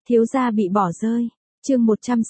Thiếu gia bị bỏ rơi. Chương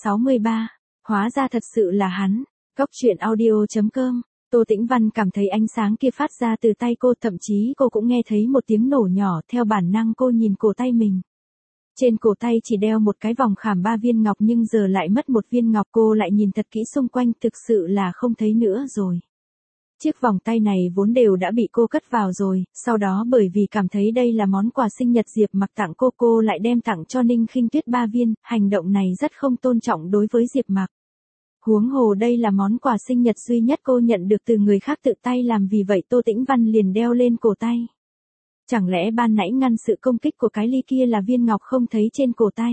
163. Hóa ra thật sự là hắn. Góc truyện audio.com. Tô Tĩnh Văn cảm thấy ánh sáng kia phát ra từ tay cô, thậm chí cô cũng nghe thấy một tiếng nổ nhỏ, theo bản năng cô nhìn cổ tay mình. Trên cổ tay chỉ đeo một cái vòng khảm 3 viên ngọc nhưng giờ lại mất một viên ngọc, cô lại nhìn thật kỹ xung quanh, thực sự là không thấy nữa rồi. Chiếc vòng tay này vốn đều đã bị cô cất vào rồi, sau đó bởi vì cảm thấy đây là món quà sinh nhật Diệp Mặc tặng cô lại đem tặng cho Ninh Khinh Tuyết 3 viên, hành động này rất không tôn trọng đối với Diệp Mặc. Huống hồ đây là món quà sinh nhật duy nhất cô nhận được từ người khác tự tay làm, vì vậy Tô Tĩnh Văn liền đeo lên cổ tay. Chẳng lẽ ban nãy ngăn sự công kích của cái ly kia là viên ngọc không thấy trên cổ tay?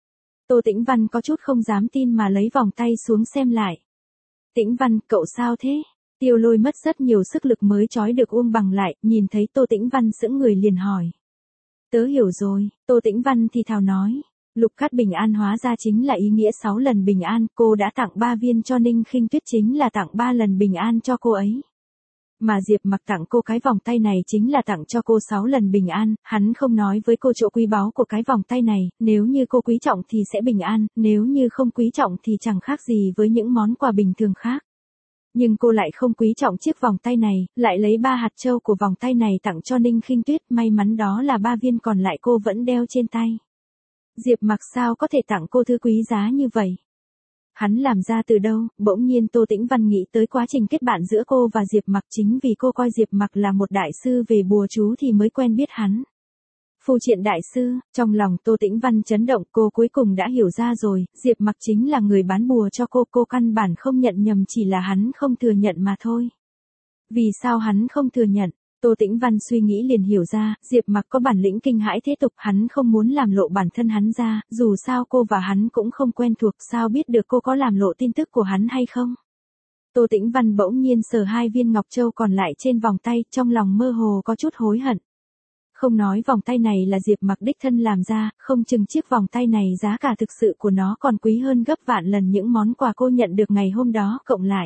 Tô Tĩnh Văn có chút không dám tin mà lấy vòng tay xuống xem lại. Tĩnh Văn, cậu sao thế? Tiêu Lôi mất rất nhiều sức lực mới trói được Uông Bằng lại, nhìn thấy Tô Tĩnh Văn sững người liền hỏi. Tớ hiểu rồi, Tô Tĩnh Văn thì thào nói. Lục Cát bình an hóa ra chính là ý nghĩa 6 lần bình an, cô đã tặng 3 viên cho Ninh Khinh Tuyết chính là tặng 3 lần bình an cho cô ấy. Mà Diệp Mặc tặng cô cái vòng tay này chính là tặng cho cô 6 lần bình an, hắn không nói với cô chỗ quý báu của cái vòng tay này, nếu như cô quý trọng thì sẽ bình an, nếu như không quý trọng thì chẳng khác gì với những món quà bình thường khác. Nhưng cô lại không quý trọng chiếc vòng tay này, lại lấy 3 hạt châu của vòng tay này tặng cho Ninh Khinh Tuyết, may mắn đó là 3 viên còn lại cô vẫn đeo trên tay. Diệp Mặc sao có thể tặng cô thứ quý giá như vậy? Hắn làm ra từ đâu? Bỗng nhiên Tô Tĩnh Văn nghĩ tới quá trình kết bạn giữa cô và Diệp Mặc, chính vì cô coi Diệp Mặc là một đại sư về bùa chú thì mới quen biết hắn. Phù triện đại sư, trong lòng Tô Tĩnh Văn chấn động, cô cuối cùng đã hiểu ra rồi, Diệp Mặc chính là người bán bùa cho cô căn bản không nhận nhầm, chỉ là hắn không thừa nhận mà thôi. Vì sao hắn không thừa nhận? Tô Tĩnh Văn suy nghĩ liền hiểu ra, Diệp Mặc có bản lĩnh kinh hãi thế tục, hắn không muốn làm lộ bản thân hắn ra, dù sao cô và hắn cũng không quen thuộc, sao biết được cô có làm lộ tin tức của hắn hay không? Tô Tĩnh Văn bỗng nhiên sờ 2 viên ngọc châu còn lại trên vòng tay, trong lòng mơ hồ có chút hối hận. Không nói vòng tay này là Diệp Mặc đích thân làm ra, không chừng chiếc vòng tay này giá cả thực sự của nó còn quý hơn gấp vạn lần những món quà cô nhận được ngày hôm đó cộng lại.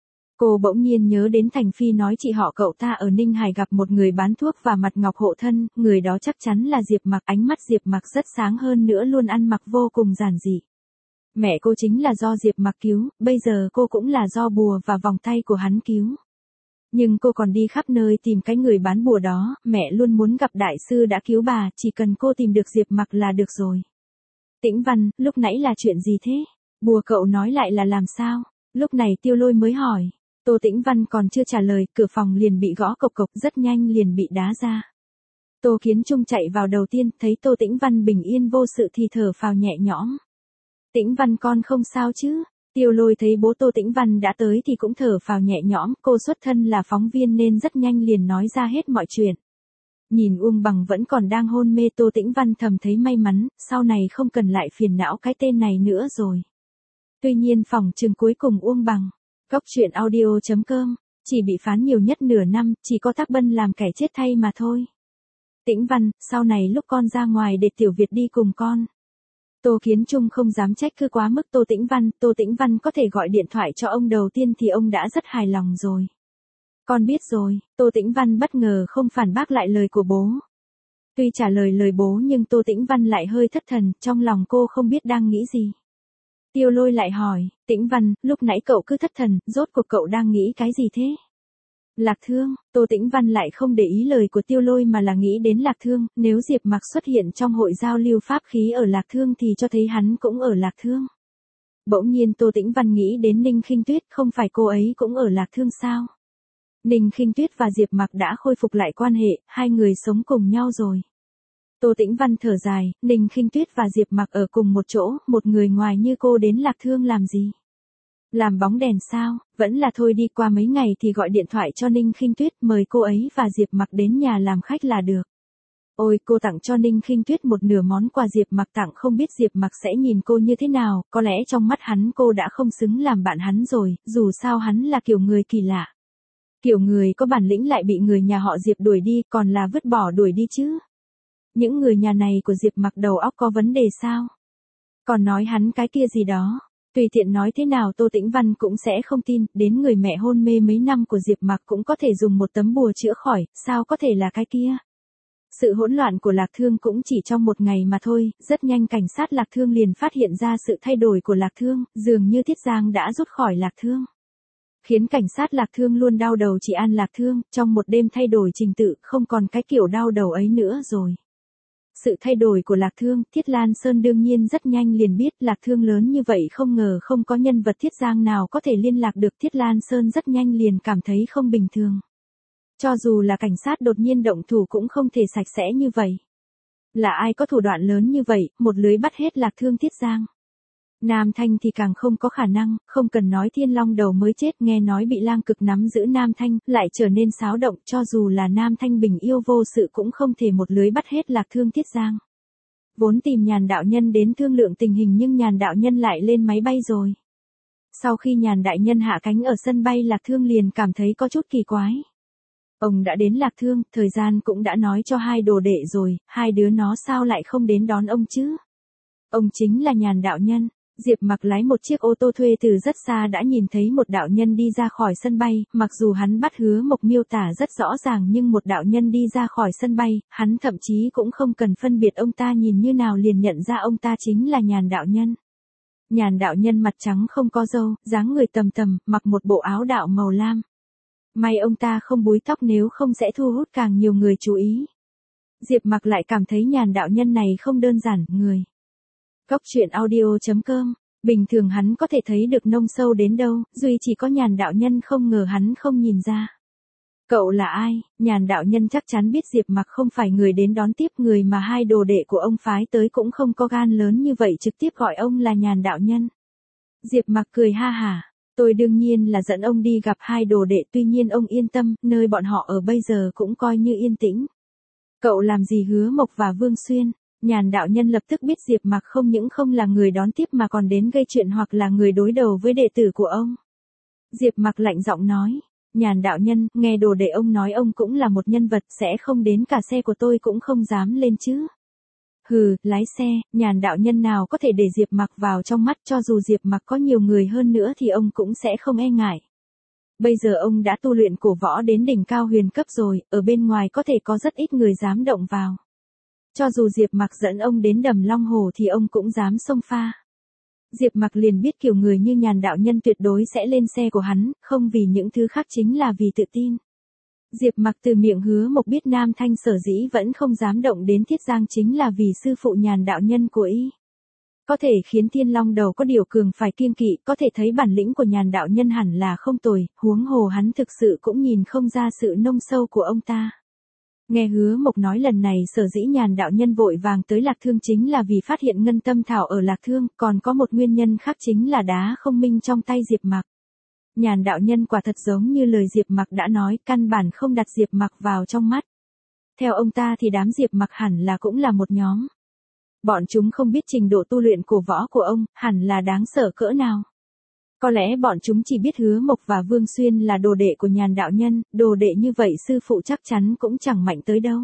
Cô bỗng nhiên nhớ đến Thành Phi nói chị họ cậu ta ở Ninh Hải gặp một người bán thuốc và mặt ngọc hộ thân, người đó chắc chắn là Diệp Mặc, ánh mắt Diệp Mặc rất sáng hơn nữa luôn ăn mặc vô cùng giản dị. Mẹ cô chính là do Diệp Mặc cứu, bây giờ cô cũng là do bùa và vòng tay của hắn cứu. Nhưng cô còn đi khắp nơi tìm cái người bán bùa đó, mẹ luôn muốn gặp đại sư đã cứu bà, chỉ cần cô tìm được Diệp Mặc là được rồi. Tĩnh Văn, lúc nãy là chuyện gì thế? Bùa cậu nói lại là làm sao? Lúc này Tiêu Lôi mới hỏi. Tô Tĩnh Văn còn chưa trả lời, cửa phòng liền bị gõ cộc cộc, rất nhanh liền bị đá ra. Tô Kiến Trung chạy vào đầu tiên, thấy Tô Tĩnh Văn bình yên vô sự thì thở phào nhẹ nhõm. Tĩnh Văn con không sao chứ? Tiêu Lôi thấy bố Tô Tĩnh Văn đã tới thì cũng thở phào nhẹ nhõm, cô xuất thân là phóng viên nên rất nhanh liền nói ra hết mọi chuyện. Nhìn Uông Bằng vẫn còn đang hôn mê, Tô Tĩnh Văn thầm thấy may mắn, sau này không cần lại phiền não cái tên này nữa rồi. Tuy nhiên phòng trường cuối cùng Uông Bằng. Góc truyện audio.com, chỉ bị phán nhiều nhất nửa năm, chỉ có Tắc Bân làm kẻ chết thay mà thôi. Tĩnh Văn, sau này lúc con ra ngoài để Tiểu Việt đi cùng con. Tô Kiến Trung không dám trách cứ quá mức Tô Tĩnh Văn có thể gọi điện thoại cho ông đầu tiên thì ông đã rất hài lòng rồi. Con biết rồi, Tô Tĩnh Văn bất ngờ không phản bác lại lời của bố. Tuy trả lời bố nhưng Tô Tĩnh Văn lại hơi thất thần, trong lòng cô không biết đang nghĩ gì. Tiêu Lôi lại hỏi, Tĩnh Văn, lúc nãy cậu cứ thất thần, rốt cuộc cậu đang nghĩ cái gì thế? Lạc Thương, Tô Tĩnh Văn lại không để ý lời của Tiêu Lôi mà là nghĩ đến Lạc Thương, nếu Diệp Mặc xuất hiện trong hội giao lưu pháp khí ở Lạc Thương thì cho thấy hắn cũng ở Lạc Thương. Bỗng nhiên Tô Tĩnh Văn nghĩ đến Ninh Khinh Tuyết, không phải cô ấy cũng ở Lạc Thương sao? Ninh Khinh Tuyết và Diệp Mặc đã khôi phục lại quan hệ, hai người sống cùng nhau rồi. Tô Tĩnh Văn thở dài, Ninh Khinh Tuyết và Diệp Mặc ở cùng một chỗ, một người ngoài như cô đến Lạc Thương làm gì? Làm bóng đèn sao? Vẫn là thôi đi, qua mấy ngày thì gọi điện thoại cho Ninh Khinh Tuyết mời cô ấy và Diệp Mặc đến nhà làm khách là được. Ôi, cô tặng cho Ninh Khinh Tuyết một nửa món quà Diệp Mặc tặng, không biết Diệp Mặc sẽ nhìn cô như thế nào, có lẽ trong mắt hắn cô đã không xứng làm bạn hắn rồi, dù sao hắn là kiểu người kỳ lạ. Kiểu người có bản lĩnh lại bị người nhà họ Diệp đuổi đi, còn là vứt bỏ đuổi đi chứ. Những người nhà này của Diệp Mặc đầu óc có vấn đề sao? Còn nói hắn cái kia gì đó. Tùy tiện nói thế nào Tô Tĩnh Văn cũng sẽ không tin, đến người mẹ hôn mê mấy năm của Diệp Mặc cũng có thể dùng một tấm bùa chữa khỏi, sao có thể là cái kia? Sự hỗn loạn của Lạc Thương cũng chỉ trong một ngày mà thôi, rất nhanh cảnh sát Lạc Thương liền phát hiện ra sự thay đổi của Lạc Thương, dường như Tiết Giang đã rút khỏi Lạc Thương. Khiến cảnh sát Lạc Thương luôn đau đầu chỉ an Lạc Thương, trong một đêm thay đổi trình tự, không còn cái kiểu đau đầu ấy nữa rồi. Sự thay đổi của Lạc Thương, Thiết Lan Sơn đương nhiên rất nhanh liền biết Lạc Thương lớn như vậy không ngờ không có nhân vật Thiết Giang nào có thể liên lạc được. Thiết Lan Sơn rất nhanh liền cảm thấy không bình thường. Cho dù là cảnh sát đột nhiên động thủ cũng không thể sạch sẽ như vậy. Là ai có thủ đoạn lớn như vậy, một lưới bắt hết Lạc Thương Thiết Giang. Nam Thanh thì càng không có khả năng, không cần nói Thiên Long Đầu mới chết, nghe nói bị lang cực nắm giữ Nam Thanh, lại trở nên xáo động, cho dù là Nam Thanh bình yêu vô sự cũng không thể một lưới bắt hết Lạc Thương Thiết Giang. Vốn tìm Nhàn đạo nhân đến thương lượng tình hình nhưng Nhàn đạo nhân lại lên máy bay rồi. Sau khi Nhàn đại nhân hạ cánh ở sân bay Lạc Thương liền cảm thấy có chút kỳ quái. Ông đã đến Lạc Thương, thời gian cũng đã nói cho hai đồ đệ rồi, hai đứa nó sao lại không đến đón ông chứ? Ông chính là Nhàn đạo nhân. Diệp Mặc lái một chiếc ô tô thuê từ rất xa đã nhìn thấy một đạo nhân đi ra khỏi sân bay, mặc dù hắn bắt Hứa Mộc miêu tả rất rõ ràng nhưng một đạo nhân đi ra khỏi sân bay, hắn thậm chí cũng không cần phân biệt ông ta nhìn như nào liền nhận ra ông ta chính là Nhàn đạo nhân. Nhàn đạo nhân mặt trắng không có râu, dáng người tầm tầm, mặc một bộ áo đạo màu lam. May ông ta không búi tóc nếu không sẽ thu hút càng nhiều người chú ý. Diệp Mặc lại cảm thấy Nhàn đạo nhân này không đơn giản, người. Cốc truyện audio.com, bình thường hắn có thể thấy được nông sâu đến đâu, duy chỉ có Nhàn đạo nhân không ngờ hắn không nhìn ra. Cậu là ai? Nhàn đạo nhân chắc chắn biết Diệp Mặc không phải người đến đón tiếp, người mà hai đồ đệ của ông phái tới cũng không có gan lớn như vậy trực tiếp gọi ông là Nhàn đạo nhân. Diệp Mặc cười ha hả, tôi đương nhiên là dẫn ông đi gặp hai đồ đệ, tuy nhiên ông yên tâm, nơi bọn họ ở bây giờ cũng coi như yên tĩnh. Cậu làm gì Hứa Mộc và Vương Xuyên? Nhàn đạo nhân lập tức biết Diệp Mặc không những không là người đón tiếp mà còn đến gây chuyện hoặc là người đối đầu với đệ tử của ông. Diệp Mặc lạnh giọng nói, Nhàn đạo nhân, nghe đồ đệ ông nói ông cũng là một nhân vật, sẽ không đến cả xe của tôi cũng không dám lên chứ. Hừ, lái xe, Nhàn đạo nhân nào có thể để Diệp Mặc vào trong mắt, cho dù Diệp Mặc có nhiều người hơn nữa thì ông cũng sẽ không e ngại. Bây giờ ông đã tu luyện cổ võ đến đỉnh cao huyền cấp rồi, ở bên ngoài có thể có rất ít người dám động vào. Cho dù Diệp Mặc dẫn ông đến Đầm Long Hồ thì ông cũng dám xông pha. Diệp Mặc liền biết kiểu người như Nhàn đạo nhân tuyệt đối sẽ lên xe của hắn, không vì những thứ khác chính là vì tự tin. Diệp Mặc từ miệng Hứa Mộc biết Nam Thanh sở dĩ vẫn không dám động đến Thiết Giang chính là vì sư phụ Nhàn đạo nhân của y. Có thể khiến Thiên Long Đầu có điều cường phải kiêng kỵ, có thể thấy bản lĩnh của Nhàn đạo nhân hẳn là không tồi, huống hồ hắn thực sự cũng nhìn không ra sự nông sâu của ông ta. Nghe Hứa Mộc nói lần này sở dĩ Nhàn đạo nhân vội vàng tới Lạc Thương chính là vì phát hiện ngân tâm thảo ở Lạc Thương, còn có một nguyên nhân khác chính là đá không minh trong tay Diệp Mặc. Nhàn đạo nhân quả thật giống như lời Diệp Mặc đã nói, căn bản không đặt Diệp Mặc vào trong mắt. Theo ông ta thì đám Diệp Mặc hẳn là cũng là một nhóm. Bọn chúng không biết trình độ tu luyện cổ võ của ông, hẳn là đáng sợ cỡ nào. Có lẽ bọn chúng chỉ biết Hứa Mộc và Vương Xuyên là đồ đệ của Nhàn đạo nhân, đồ đệ như vậy sư phụ chắc chắn cũng chẳng mạnh tới đâu.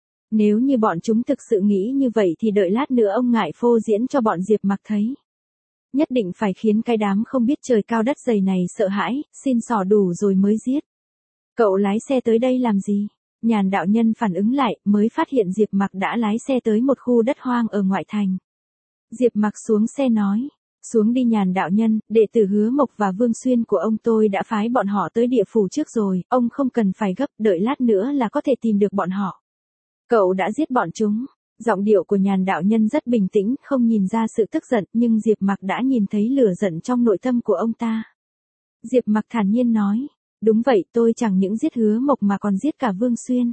Nếu như bọn chúng thực sự nghĩ như vậy thì đợi lát nữa ông ngại phô diễn cho bọn Diệp Mặc thấy. Nhất định phải khiến cái đám không biết trời cao đất dày này sợ hãi, xin xỏ đủ rồi mới giết. Cậu lái xe tới đây làm gì? Nhàn đạo nhân phản ứng lại, mới phát hiện Diệp Mặc đã lái xe tới một khu đất hoang ở ngoại thành. Diệp Mặc xuống xe nói. Xuống đi Nhàn đạo nhân, đệ tử Hứa Mộc và Vương Xuyên của ông tôi đã phái bọn họ tới địa phủ trước rồi, ông không cần phải gấp, đợi lát nữa là có thể tìm được bọn họ. Cậu đã giết bọn chúng. Giọng điệu của Nhàn đạo nhân rất bình tĩnh, không nhìn ra sự tức giận, nhưng Diệp Mặc đã nhìn thấy lửa giận trong nội tâm của ông ta. Diệp Mặc thản nhiên nói, đúng vậy, tôi chẳng những giết Hứa Mộc mà còn giết cả Vương Xuyên.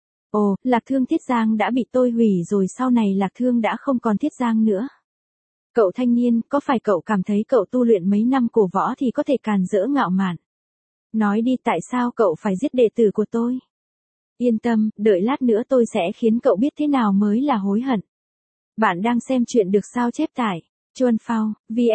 Ồ, Lạc Thương Thiết Giang đã bị tôi hủy rồi, sau này Lạc Thương đã không còn Thiết Giang nữa. Cậu thanh niên, có phải cậu cảm thấy cậu tu luyện mấy năm cổ võ thì có thể càn rỡ ngạo mạn? Nói đi, tại sao cậu phải giết đệ tử của tôi? Yên tâm, đợi lát nữa tôi sẽ khiến cậu biết thế nào mới là hối hận. Bạn đang xem chuyện được sao chép tải. Chuan Phao,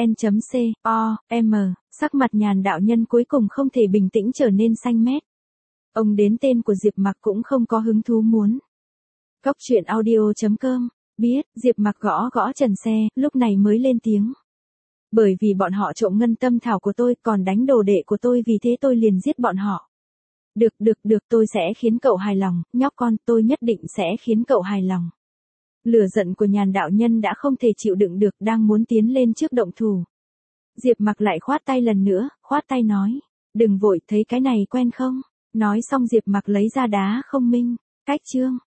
vn.com, sắc mặt Nhàn đạo nhân cuối cùng không thể bình tĩnh trở nên xanh mét. Ông đến tên của Diệp Mặc cũng không có hứng thú muốn. Cốc truyện audio.com, biết, Diệp Mặc gõ gõ trần xe, lúc này mới lên tiếng. Bởi vì bọn họ trộm ngân tâm thảo của tôi còn đánh đồ đệ của tôi vì thế tôi liền giết bọn họ. Được, tôi sẽ khiến cậu hài lòng, nhóc con, tôi nhất định sẽ khiến cậu hài lòng. Lửa giận của Nhàn đạo nhân đã không thể chịu đựng được, đang muốn tiến lên trước động thủ. Diệp Mặc lại khoát tay lần nữa, khoát tay nói, đừng vội, thấy cái này quen không? Nói xong Diệp Mặc lấy ra đá không minh, cách chương.